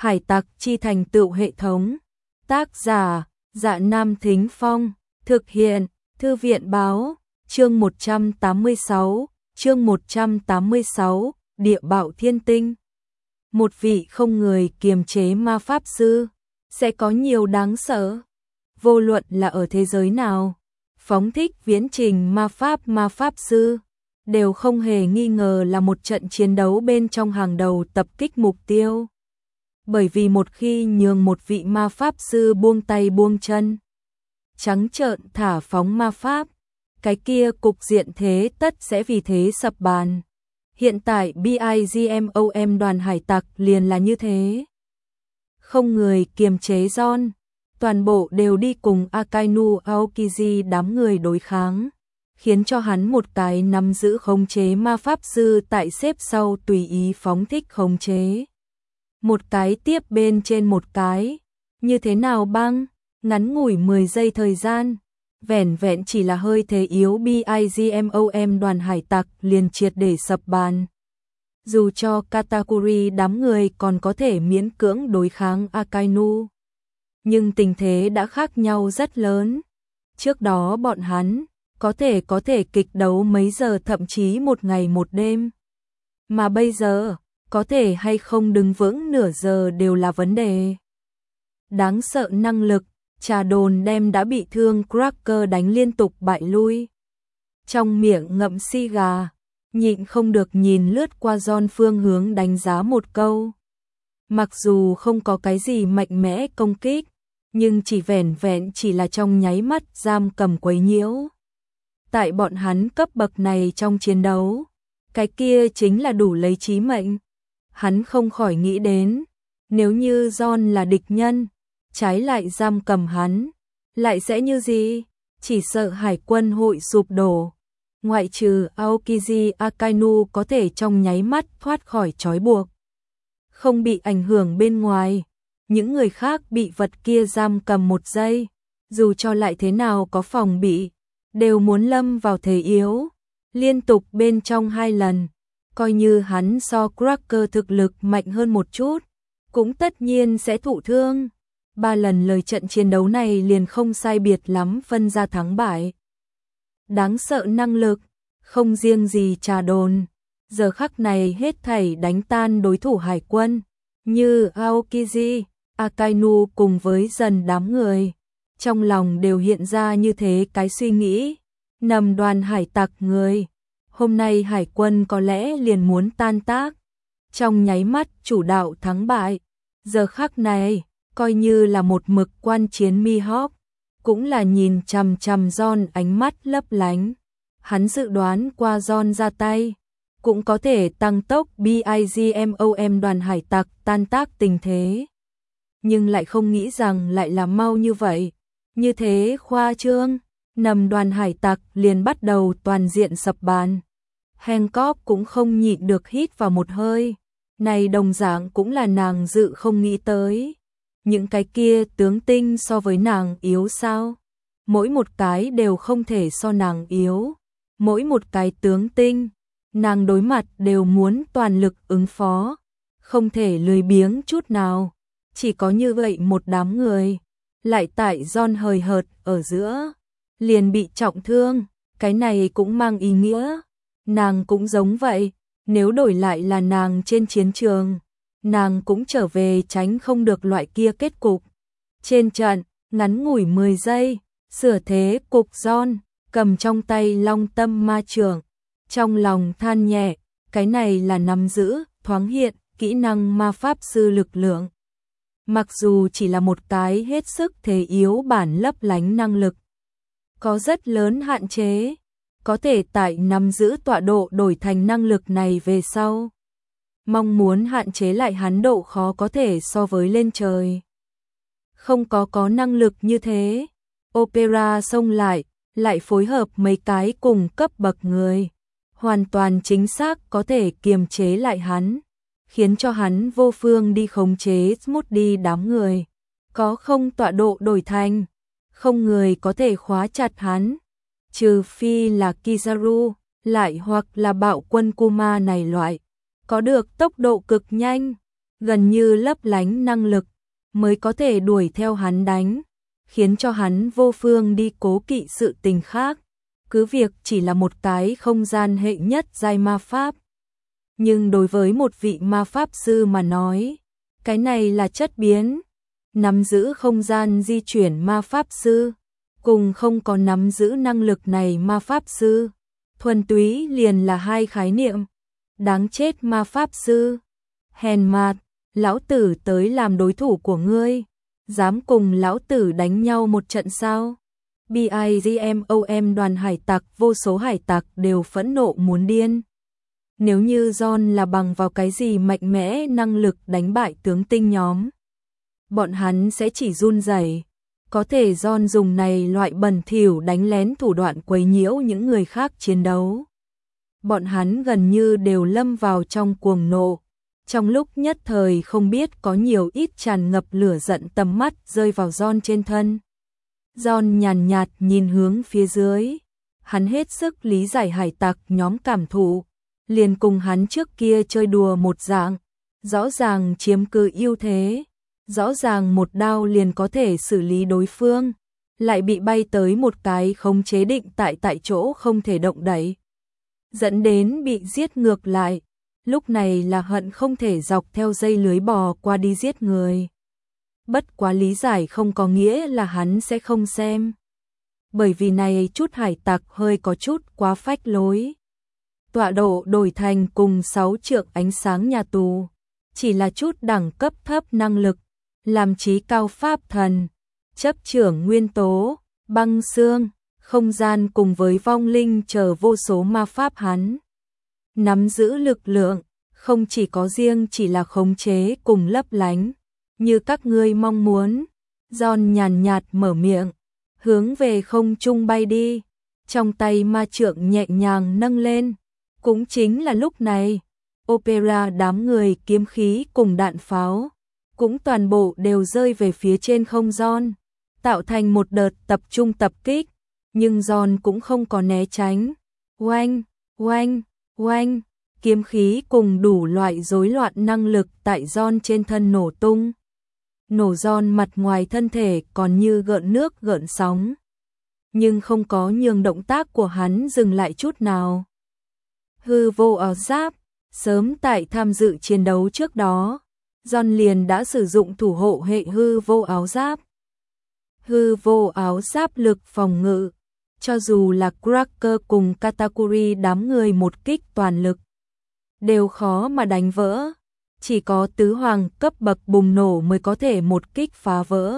Hải tặc chi thành tựu hệ thống. Tác giả: Dạ Nam Thính Phong. Thực hiện: Thư viện báo. Chương 186. Chương 186. Địa bạo thiên tinh. Một vị không người kiềm chế ma pháp sư sẽ có nhiều đáng sợ. Vô luận là ở thế giới nào, phóng thích viễn trình ma pháp sư đều không hề nghi ngờ là một trận chiến đấu bên trong hàng đầu tập kích mục tiêu. Bởi vì một khi nhường một vị ma pháp sư buông tay buông chân, trắng trợn thả phóng ma pháp, cái kia cục diện thế tất sẽ vì thế sập bàn. Hiện tại BIGMOM đoàn hải tặc liền là như thế. Không người kiềm chế John, toàn bộ đều đi cùng Akainu Aokiji đám người đối kháng, khiến cho hắn một cái nắm giữ khống chế ma pháp sư tại xếp sau tùy ý phóng thích khống chế. Một cái tiếp bên trên một cái, như thế nào băng, ngắn ngủi 10 giây thời gian, vẻn vẹn chỉ là hơi thế yếu BIGMOM đoàn hải tặc liền triệt để sập bàn. Dù cho Katakuri đám người còn có thể miễn cưỡng đối kháng Akainu, nhưng tình thế đã khác nhau rất lớn. Trước đó bọn hắn có thể kịch đấu mấy giờ thậm chí một ngày một đêm. Mà bây giờ, có thể hay không đứng vững nửa giờ đều là vấn đề. Đáng sợ năng lực, trà đồn đem đã bị thương Cracker đánh liên tục bại lui. Trong miệng ngậm xi gà, nhịn không được nhìn lướt qua John phương hướng đánh giá một câu. Mặc dù không có cái gì mạnh mẽ công kích, nhưng chỉ vẻn vẹn chỉ là trong nháy mắt giam cầm quấy nhiễu. Tại bọn hắn cấp bậc này trong chiến đấu, cái kia chính là đủ lấy chí mệnh. Hắn không khỏi nghĩ đến, nếu như John là địch nhân, trái lại giam cầm hắn, lại sẽ như gì? Chỉ sợ hải quân hội sụp đổ. Ngoại trừ Aokiji Akainu có thể trong nháy mắt thoát khỏi trói buộc, không bị ảnh hưởng bên ngoài, những người khác bị vật kia giam cầm một giây, dù cho lại thế nào có phòng bị, đều muốn lâm vào thế yếu. Liên tục bên trong 2 lần, coi như hắn so Cracker thực lực mạnh hơn một chút, cũng tất nhiên sẽ thụ thương. 3 lần lời trận chiến đấu này liền không sai biệt lắm phân ra thắng bại. Đáng sợ năng lực, không riêng gì trà đồn, giờ khắc này hết thảy đánh tan đối thủ hải quân, như Aokiji, Akainu cùng với dần đám người. Trong lòng đều hiện ra như thế cái suy nghĩ, nằm đoàn hải tặc người. Hôm nay hải quân có lẽ liền muốn tan tác. Trong nháy mắt chủ đạo thắng bại, giờ khắc này, coi như là một mực quan chiến Mihawk, cũng là nhìn chằm chằm John ánh mắt lấp lánh. Hắn dự đoán qua John ra tay, cũng có thể tăng tốc BIGMOM đoàn hải tặc tan tác tình thế. Nhưng lại không nghĩ rằng lại là mau như vậy. Như thế khoa trương, nằm đoàn hải tặc liền bắt đầu toàn diện sập bàn. Hancock cũng không nhịn được hít vào một hơi. Này đồng dạng cũng là nàng dự không nghĩ tới. Những cái kia tướng tinh so với nàng yếu sao? Mỗi một cái đều không thể so nàng yếu. Mỗi một cái tướng tinh, nàng đối mặt đều muốn toàn lực ứng phó, không thể lười biếng chút nào. Chỉ có như vậy một đám người, lại tại John hời hợt ở giữa, liền bị trọng thương. Cái này cũng mang ý nghĩa, nàng cũng giống vậy, nếu đổi lại là nàng trên chiến trường, nàng cũng trở về tránh không được loại kia kết cục. Trên trận, ngắn ngủi 10 giây, sửa thế cục John, cầm trong tay long tâm ma trường, trong lòng than nhẹ, cái này là nắm giữ, thoáng hiện, kỹ năng ma pháp sư lực lượng. Mặc dù chỉ là một cái hết sức thế yếu bản lấp lánh năng lực, có rất lớn hạn chế, có thể tại nắm giữ tọa độ đổi thành năng lực này về sau. Mong muốn hạn chế lại hắn độ khó có thể so với lên trời. Không có năng lực như thế, Opera xông lại phối hợp mấy cái cùng cấp bậc người, hoàn toàn chính xác có thể kiềm chế lại hắn, khiến cho hắn vô phương đi khống chế Smoothie đám người. Có không tọa độ đổi thành, không người có thể khóa chặt hắn, trừ phi là Kizaru, lại hoặc là bạo quân Kuma này loại, có được tốc độ cực nhanh, gần như lấp lánh năng lực, mới có thể đuổi theo hắn đánh, khiến cho hắn vô phương đi cố kỵ sự tình khác, cứ việc chỉ là một cái không gian hệ nhất giai ma pháp. Nhưng đối với một vị ma pháp sư mà nói, cái này là chất biến, nắm giữ không gian di chuyển ma pháp sư, cùng không có nắm giữ năng lực này ma pháp sư, thuần túy liền là hai khái niệm. Đáng chết ma pháp sư, hèn mạt, lão tử tới làm đối thủ của ngươi, dám cùng lão tử đánh nhau một trận sao? BIGMOM đoàn hải tặc, vô số hải tặc đều phẫn nộ muốn điên. Nếu như John là bằng vào cái gì mạnh mẽ năng lực đánh bại tướng tinh nhóm, bọn hắn sẽ chỉ run rẩy. Có thể John dùng này loại bẩn thỉu đánh lén thủ đoạn quấy nhiễu những người khác chiến đấu. Bọn hắn gần như đều lâm vào trong cuồng nộ. Trong lúc nhất thời không biết có nhiều ít tràn ngập lửa giận tầm mắt rơi vào John trên thân. John nhàn nhạt nhìn hướng phía dưới. Hắn hết sức lý giải hải tặc nhóm cảm thụ. Liền cùng hắn trước kia chơi đùa một dạng. Rõ ràng chiếm cứ ưu thế. Rõ ràng một đao liền có thể xử lý đối phương. Lại bị bay tới một cái khống chế định tại chỗ không thể động đậy. Dẫn đến bị giết ngược lại. Lúc này là hận không thể dọc theo dây lưới bò qua đi giết người. Bất quá lý giải không có nghĩa là hắn sẽ không xem. Bởi vì này chút hải tặc hơi có chút quá phách lối. Tọa độ đổi thành cùng 6 trượng ánh sáng nhà tù. Chỉ là chút đẳng cấp thấp năng lực. Làm trí cao pháp thần. Chấp trưởng nguyên tố, băng xương, không gian cùng với vong linh chờ vô số ma pháp hắn. Nắm giữ lực lượng, không chỉ có riêng chỉ là khống chế cùng lấp lánh, như các ngươi mong muốn. John nhàn nhạt mở miệng, hướng về không trung bay đi, trong tay ma trượng nhẹ nhàng nâng lên. Cũng chính là lúc này, Opera đám người kiếm khí cùng đạn pháo, cũng toàn bộ đều rơi về phía trên không John, tạo thành một đợt tập trung tập kích, nhưng John cũng không có né tránh. Oanh, oanh, oanh, kiếm khí cùng đủ loại rối loạn năng lực tại John trên thân nổ tung. Nổ John mặt ngoài thân thể còn như gợn nước gợn sóng, nhưng không có nhường động tác của hắn dừng lại chút nào. Hư vô áo giáp, sớm tại tham dự chiến đấu trước đó, John liền đã sử dụng thủ hộ hệ hư vô áo giáp. Hư vô áo giáp lực phòng ngự, cho dù là Cracker cùng Katakuri đám người một kích toàn lực, đều khó mà đánh vỡ. Chỉ có tứ hoàng cấp bậc bùng nổ mới có thể một kích phá vỡ.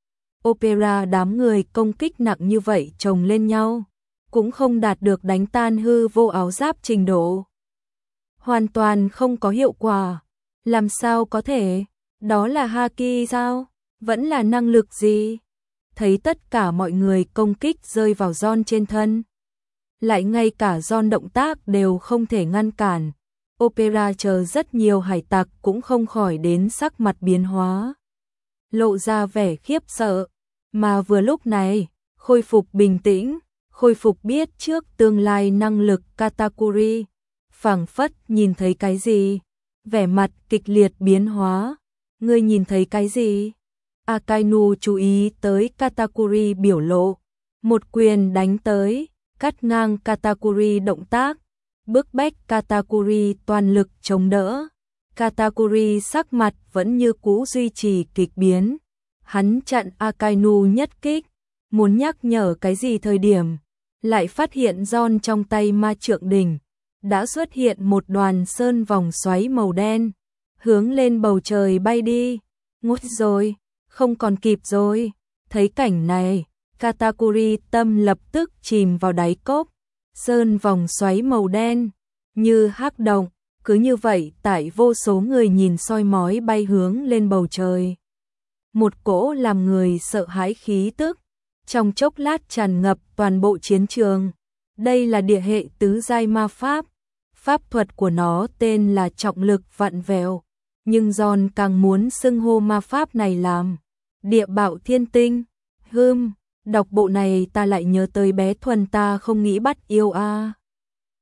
Opera đám người công kích nặng như vậy chồng lên nhau, cũng không đạt được đánh tan hư vô áo giáp trình độ. Hoàn toàn không có hiệu quả. Làm sao có thể? Đó là haki sao? Vẫn là năng lực gì? Thấy tất cả mọi người công kích rơi vào John trên thân. Lại ngay cả John động tác đều không thể ngăn cản. Opera chờ rất nhiều hải tặc cũng không khỏi đến sắc mặt biến hóa. Lộ ra vẻ khiếp sợ. Mà vừa lúc này, khôi phục bình tĩnh, khôi phục biết trước tương lai năng lực Katakuri. Phảng phất nhìn thấy cái gì? Vẻ mặt kịch liệt biến hóa. Ngươi nhìn thấy cái gì? Akainu chú ý tới Katakuri biểu lộ. Một quyền đánh tới, cắt ngang Katakuri động tác. Bức bách Katakuri toàn lực chống đỡ. Katakuri sắc mặt vẫn như cũ duy trì kịch biến. Hắn chặn Akainu nhất kích. Muốn nhắc nhở cái gì thời điểm. Lại phát hiện John trong tay ma trượng đỉnh. Đã xuất hiện một đoàn sơn vòng xoáy màu đen. Hướng lên bầu trời bay đi. Ngút rồi, không còn kịp rồi. Thấy cảnh này, Katakuri tâm lập tức chìm vào đáy cốc. Sơn vòng xoáy màu đen, như hắc động, cứ như vậy tại vô số người nhìn soi mói bay hướng lên bầu trời. Một cỗ làm người sợ hãi khí tức, trong chốc lát tràn ngập toàn bộ chiến trường. Đây là địa hệ tứ giai ma pháp. Pháp thuật của nó tên là trọng lực vặn vẹo, nhưng John càng muốn xưng hô ma pháp này làm địa bạo thiên tinh. Đọc bộ này ta lại nhớ tới bé Thuần ta không nghĩ bắt yêu a.